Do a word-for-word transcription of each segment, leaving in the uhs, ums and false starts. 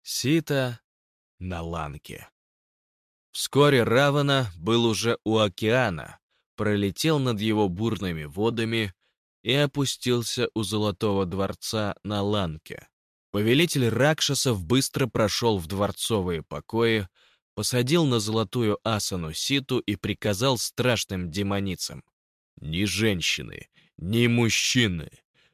Сита на ланке. Вскоре Равана был уже у океана, пролетел над его бурными водами и опустился у Золотого дворца на ланке. Повелитель Ракшасов быстро прошел в дворцовые покои, посадил на золотую асану Ситу и приказал страшным демоницам: «Ни женщины, ни мужчины,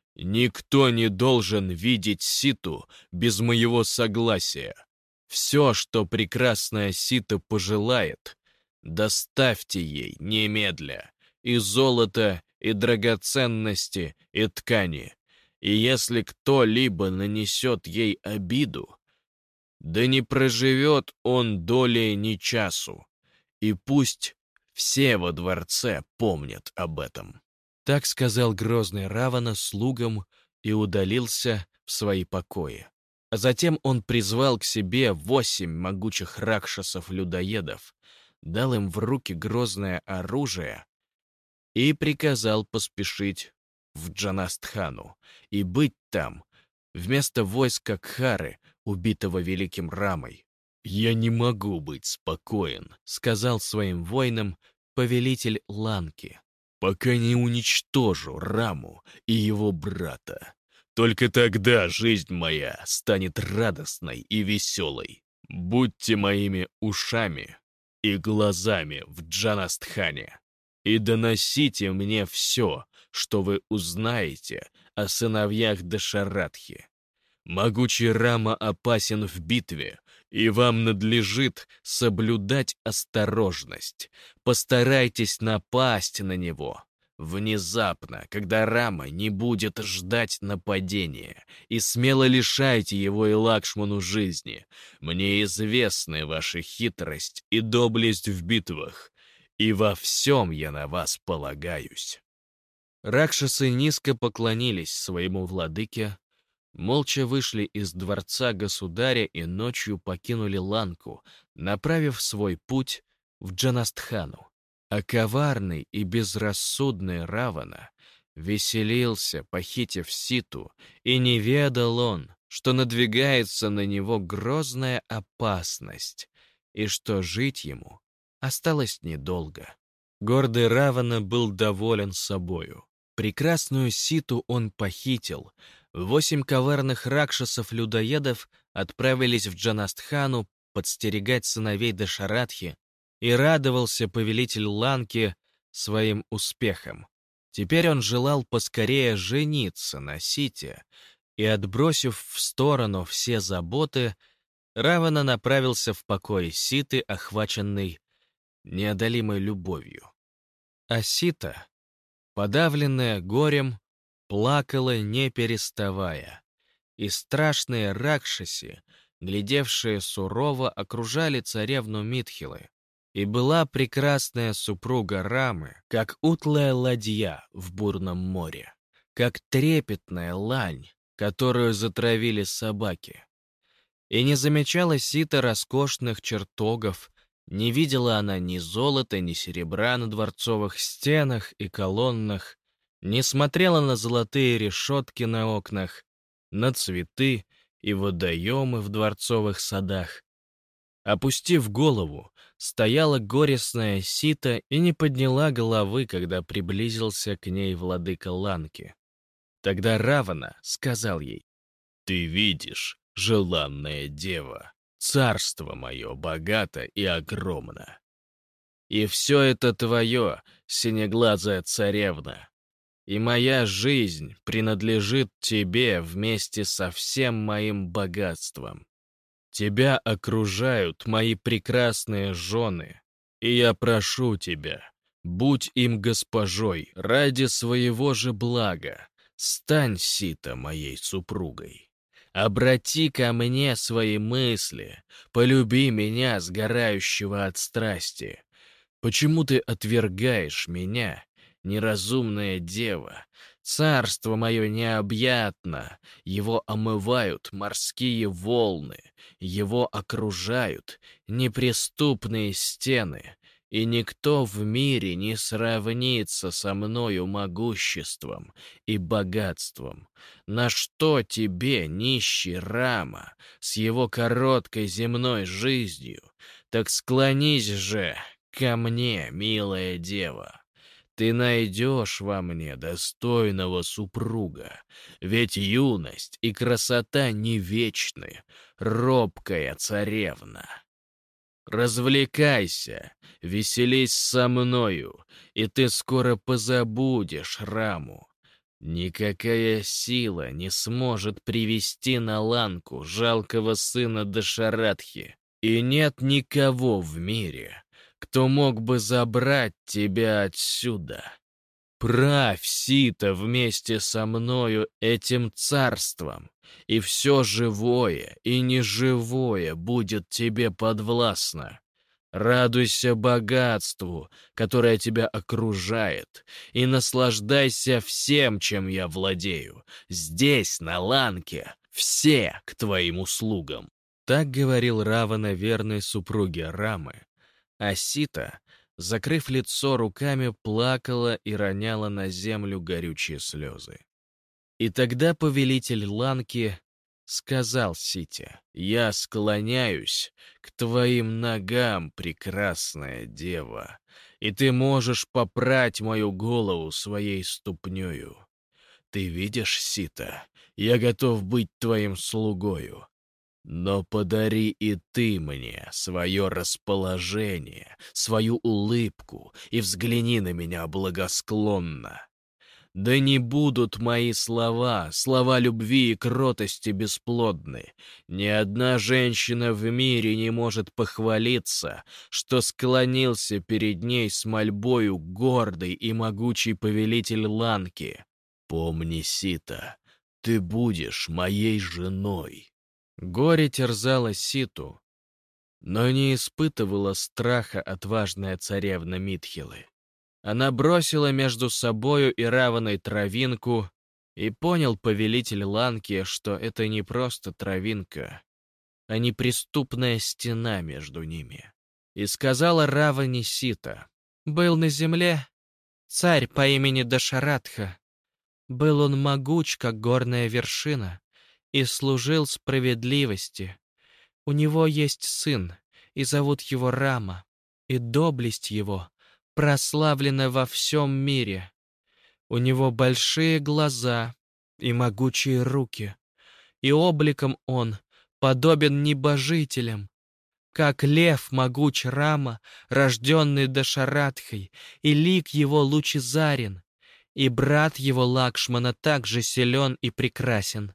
никто не должен видеть Ситу без моего согласия. Все, что прекрасная Сита пожелает, доставьте ей немедля, и золото, и драгоценности, и ткани. И если кто-либо нанесет ей обиду, да не проживет он долей ни часу, и пусть все во дворце помнят об этом». Так сказал грозный Равана слугам и удалился в свои покои. А затем он призвал к себе восемь могучих ракшасов-людоедов, дал им в руки грозное оружие и приказал поспешить в Джанастхану и быть там вместо войска Кхары, убитого великим Рамой. «Я не могу быть спокоен», — сказал своим воинам повелитель Ланки, «пока не уничтожу Раму и его брата. Только тогда жизнь моя станет радостной и веселой. Будьте моими ушами и глазами в Джанастхане и доносите мне все, что вы узнаете о сыновьях Дашаратхи. Могучий Рама опасен в битве, и вам надлежит соблюдать осторожность. Постарайтесь напасть на него внезапно, когда Рама не будет ждать нападения, и смело лишайте его и Лакшману жизни. Мне известны ваша хитрость и доблесть в битвах, и во всем я на вас полагаюсь». Ракшасы низко поклонились своему владыке, молча вышли из дворца государя и ночью покинули Ланку, направив свой путь в Джанастхану. А коварный и безрассудный Равана веселился, похитив Ситу, и не ведал он, что надвигается на него грозная опасность, и что жить ему осталось недолго. Гордый Равана был доволен собою. Прекрасную Ситу он похитил. Восемь коварных ракшасов-людоедов отправились в Джанастхану подстерегать сыновей Дашаратхи, и радовался повелитель Ланки своим успехом. Теперь он желал поскорее жениться на Сите, и, отбросив в сторону все заботы, Равана направился в покой Ситы, охваченный неодолимой любовью. А Сита, подавленная горем, плакала не переставая, и страшные ракшаси, глядевшие сурово, окружали царевну Митхилы. И была прекрасная супруга Рамы, как утлая ладья в бурном море, как трепетная лань, которую затравили собаки. И не замечала Сита роскошных чертогов, не видела она ни золота, ни серебра на дворцовых стенах и колоннах, не смотрела на золотые решетки на окнах, на цветы и водоемы в дворцовых садах. Опустив голову, стояла горестная Сита и не подняла головы, когда приблизился к ней владыка Ланки. Тогда Равана сказал ей: «Ты видишь, желанная дева, царство мое богато и огромно. И все это твое, синеглазая царевна, и моя жизнь принадлежит тебе вместе со всем моим богатством. Тебя окружают мои прекрасные жены, и я прошу тебя, будь им госпожой ради своего же блага, стань, Сита, моей супругой. Обрати ко мне свои мысли, полюби меня, сгорающего от страсти. Почему ты отвергаешь меня, неразумная дева? Царство мое необъятно, его омывают морские волны, его окружают неприступные стены, и никто в мире не сравнится со мною могуществом и богатством. На что тебе, нищий Рама, с его короткой земной жизнью? Так склонись же ко мне, милая дева. Ты найдешь во мне достойного супруга, ведь юность и красота не вечны, робкая царевна. Развлекайся, веселись со мною, и ты скоро позабудешь Раму. Никакая сила не сможет привести на ланку жалкого сына Дашаратхи, и нет никого в мире, кто мог бы забрать тебя отсюда. Правь, Сита, вместе со мною этим царством, и все живое и неживое будет тебе подвластно. Радуйся богатству, которое тебя окружает, и наслаждайся всем, чем я владею. Здесь, на Ланке, все к твоим услугам. Так говорил Равана верной супруге Рамы, а Сита, закрыв лицо руками, плакала и роняла на землю горючие слезы. И тогда повелитель Ланки сказал Сите: «Я склоняюсь к твоим ногам, прекрасная дева, и ты можешь попрать мою голову своей ступнёю. Ты видишь, Сита, я готов быть твоим слугою. Но подари и ты мне свое расположение, свою улыбку и взгляни на меня благосклонно. Да не будут мои слова, слова любви и кротости бесплодны. Ни одна женщина в мире не может похвалиться, что склонился перед ней с мольбою гордый и могучий повелитель Ланки. Помни, Сита, ты будешь моей женой». Горе терзало Ситу, но не испытывала страха отважная царевна Митхилы. Она бросила между собою и Раваной травинку, и понял повелитель Ланки, что это не просто травинка, а неприступная стена между ними. И сказала Раване Сита: «Был на земле царь по имени Дашаратха. Был он могуч, как горная вершина, и служил справедливости. У него есть сын, и зовут его Рама, и доблесть его прославлена во всем мире. У него большие глаза и могучие руки, и обликом он подобен небожителям. Как лев могуч Рама, рожденный Дашаратхой, и лик его лучезарен, и брат его Лакшмана также силен и прекрасен.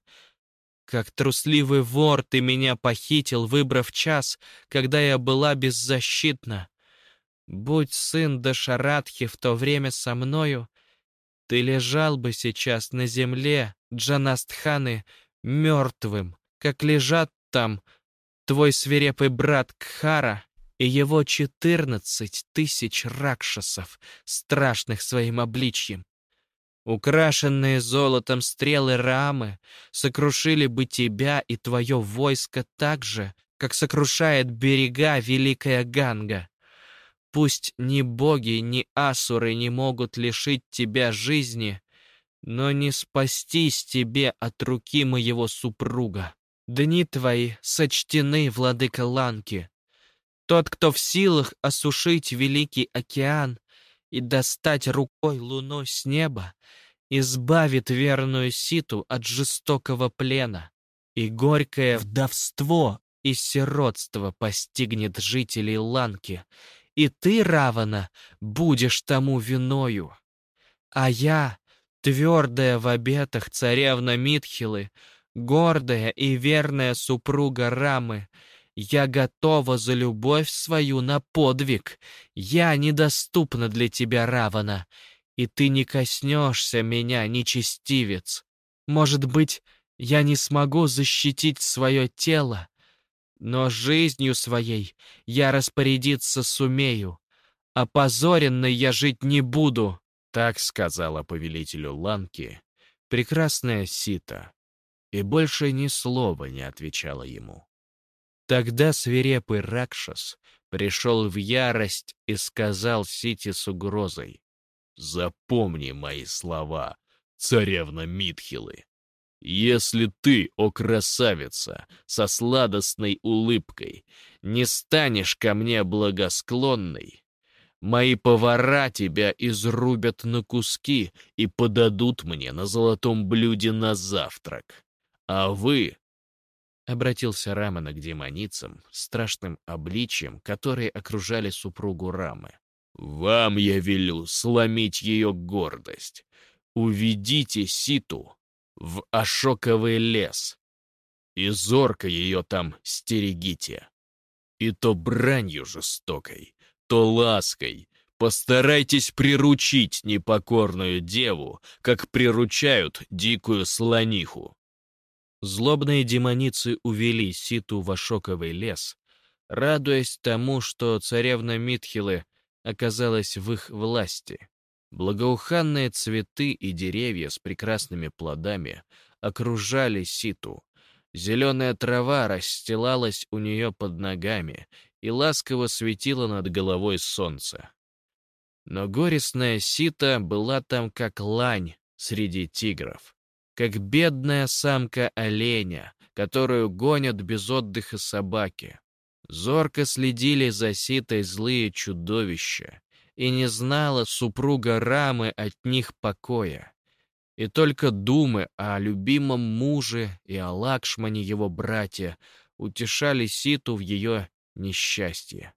Как трусливый вор ты меня похитил, выбрав час, когда я была беззащитна. Будь сын Дашаратхи в то время со мною, ты лежал бы сейчас на земле Джанастханы мертвым, как лежат там твой свирепый брат Кхара и его четырнадцать тысяч ракшасов, страшных своим обличьем. Украшенные золотом стрелы Рамы сокрушили бы тебя и твое войско так же, как сокрушает берега великая Ганга. Пусть ни боги, ни асуры не могут лишить тебя жизни, но не спастись тебе от руки моего супруга. Дни твои сочтены, владыка Ланки. Тот, кто в силах осушить великий океан и достать рукой луной с неба, избавит верную Ситу от жестокого плена, и горькое вдовство и сиротство постигнет жителей Ланки, и ты, Равана, будешь тому виною. А я, твердая в обетах царевна Митхилы, гордая и верная супруга Рамы, я готова за любовь свою на подвиг. Я недоступна для тебя, Равана, и ты не коснешься меня, нечестивец. Может быть, я не смогу защитить свое тело, но жизнью своей я распорядиться сумею. Опозоренной я жить не буду». Так сказала повелителю Ланки прекрасная Сита, и больше ни слова не отвечала ему. Тогда свирепый Ракшас пришел в ярость и сказал Сите с угрозой: «Запомни мои слова, царевна Митхилы. Если ты, о красавица, со сладостной улыбкой, не станешь ко мне благосклонной, мои повара тебя изрубят на куски и подадут мне на золотом блюде на завтрак. А вы...» Обратился Рамана к демоницам, страшным обличием, которые окружали супругу Рамы. «Вам я велю сломить ее гордость. Уведите Ситу в Ашоковый лес, и зорко ее там стерегите. И то бранью жестокой, то лаской постарайтесь приручить непокорную деву, как приручают дикую слониху». Злобные демоницы увели Ситу в Ашоковый лес, радуясь тому, что царевна Митхилы оказалась в их власти. Благоуханные цветы и деревья с прекрасными плодами окружали Ситу. Зеленая трава расстилалась у нее под ногами и ласково светило над головой солнце. Но горестная Сита была там как лань среди тигров, как бедная самка оленя, которую гонят без отдыха собаки. Зорко следили за Ситой злые чудовища, и не знала супруга Рамы от них покоя. И только думы о любимом муже и о Лакшмане его братья утешали Ситу в ее несчастье.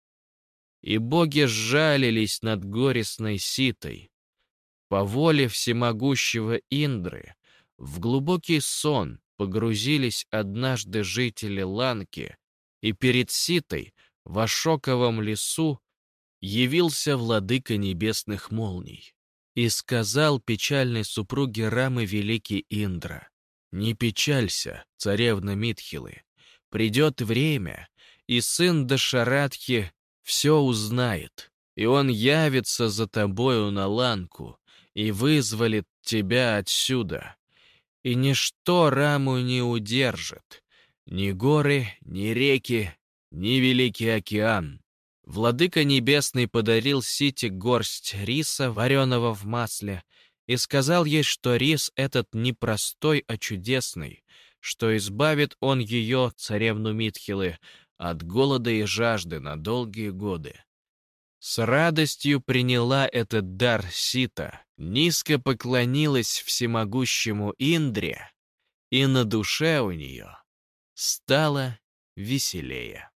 И боги сжалились над горестной Ситой. По воле всемогущего Индры в глубокий сон погрузились однажды жители Ланки, и перед Ситой в Ашоковом лесу явился владыка небесных молний и сказал печальной супруге Рамы великий Индра: «Не печалься, царевна Митхилы, придет время, и сын Дашаратхи все узнает, и он явится за тобою на Ланку и вызволит тебя отсюда, и ничто Раму не удержит, ни горы, ни реки, ни великий океан». Владыка Небесный подарил Сите горсть риса, вареного в масле, и сказал ей, что рис этот не простой, а чудесный, что избавит он ее, царевну Митхилы, от голода и жажды на долгие годы. С радостью приняла этот дар Сита, низко поклонилась всемогущему Индре, и на душе у нее стало веселее.